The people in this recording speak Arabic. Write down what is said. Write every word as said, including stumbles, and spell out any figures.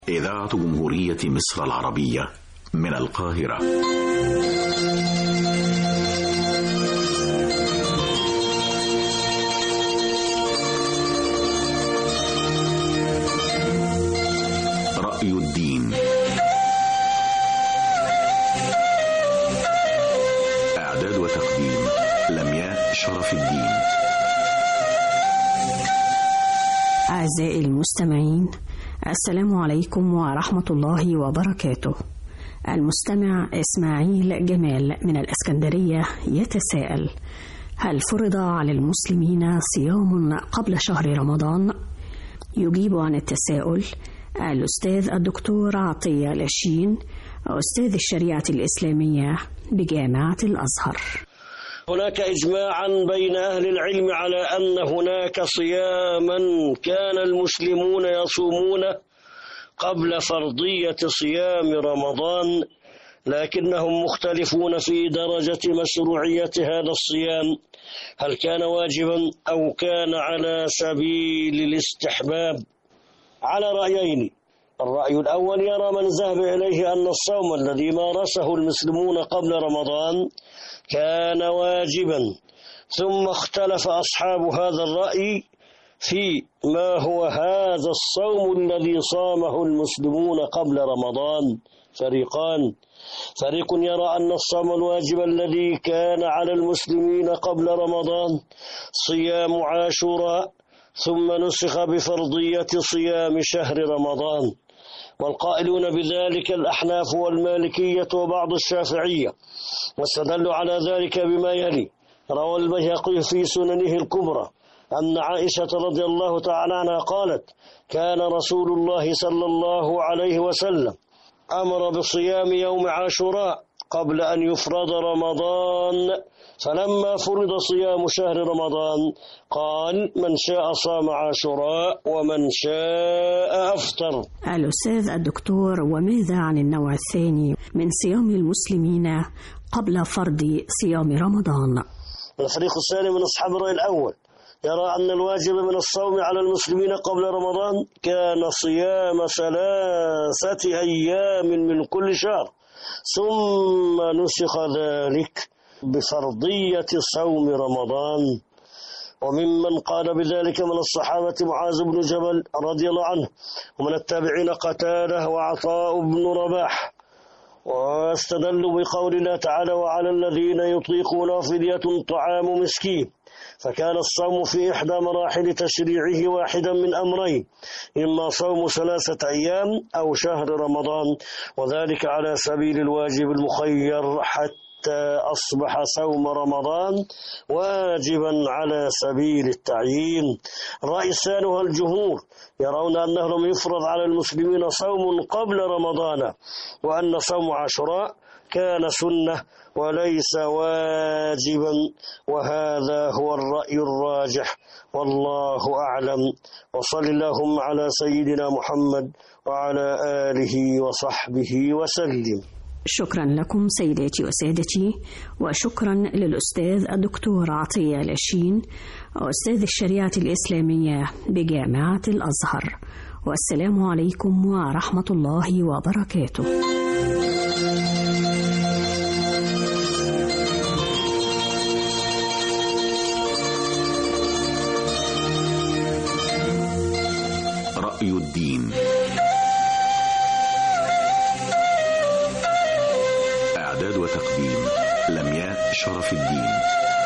إذاعة جمهورية مصر العربية من القاهرة. رأي الدين. إعداد وتقديم لمياء شرف الدين. أعزائي المستمعين، السلام عليكم ورحمة الله وبركاته. المستمع إسماعيل جمال من الإسكندرية يتساءل: هل فرض على المسلمين صيام قبل شهر رمضان؟ يجيب عن التساؤل الأستاذ الدكتور عطية لاشين، أستاذ الشريعة الإسلامية بجامعة الأزهر. هناك إجماعا بين أهل العلم على أن هناك صياما كان المسلمون يصومون قبل فرضية صيام رمضان، لكنهم مختلفون في درجة مشروعية هذا الصيام، هل كان واجبا أو كان على سبيل الاستحباب، على رأيين. الرأي الأول يرى من ذهب إليه أن الصوم الذي مارسه المسلمون قبل رمضان كان واجبا، ثم اختلف أصحاب هذا الرأي في ما هو هذا الصوم الذي صامه المسلمون قبل رمضان. فريقان: فريق يرى أن الصوم الواجب الذي كان على المسلمين قبل رمضان صيام عاشوراء، ثم نسخ بفرضية صيام شهر رمضان، والقائلون بذلك الأحناف والمالكية وبعض الشافعية، واستدلوا على ذلك بما يلي: روى البيهقي في سننه الكبرى أن عائشة رضي الله تعالى عنها قالت: كان رسول الله صلى الله عليه وسلم أمر بصيام يوم عاشوراء قبل أن يفرض رمضان، فلما فرض صيام شهر رمضان قال: من شاء صام عاشوراء ومن شاء أفطر. الأستاذ الدكتور، وماذا عن النوع الثاني من صيام المسلمين قبل فرض صيام رمضان؟ الفريق الثاني من أصحاب الرأي الأول يرى أن الواجب من الصوم على المسلمين قبل رمضان كان صيام ثلاثة أيام من كل شهر، ثم نسخ ذلك بفرضية صوم رمضان. وممن قال بذلك من الصحابة معاذ بن جبل رضي الله عنه، ومن التابعين قتادة وعطاء بن رباح، واستدلوا بقول الله تعالى: وعلى الذين يطيقون فدية طعام مسكين. فكان الصوم في إحدى مراحل تشريعه واحدا من أمرين: إما صوم ثلاثة أيام أو شهر رمضان، وذلك على سبيل الواجب المخير، حتى أصبح صوم رمضان واجبا على سبيل التعيين. الرأي الثاني هو الجمهور، يرون أنه لم يفرض على المسلمين صوم قبل رمضان، وأن صوم عاشوراء كان سنة وليس واجبا، وهذا هو الرأي الراجح، والله أعلم. وصل اللهم على سيدنا محمد وعلى آله وصحبه وسلم. شكرا لكم سيداتي وسادتي، وشكرا للأستاذ الدكتور عطية لاشين، أستاذ الشريعة الإسلامية بجامعة الأزهر، والسلام عليكم ورحمة الله وبركاته. رأي الدين. إعداد وتقديم لمياء شرف الدين.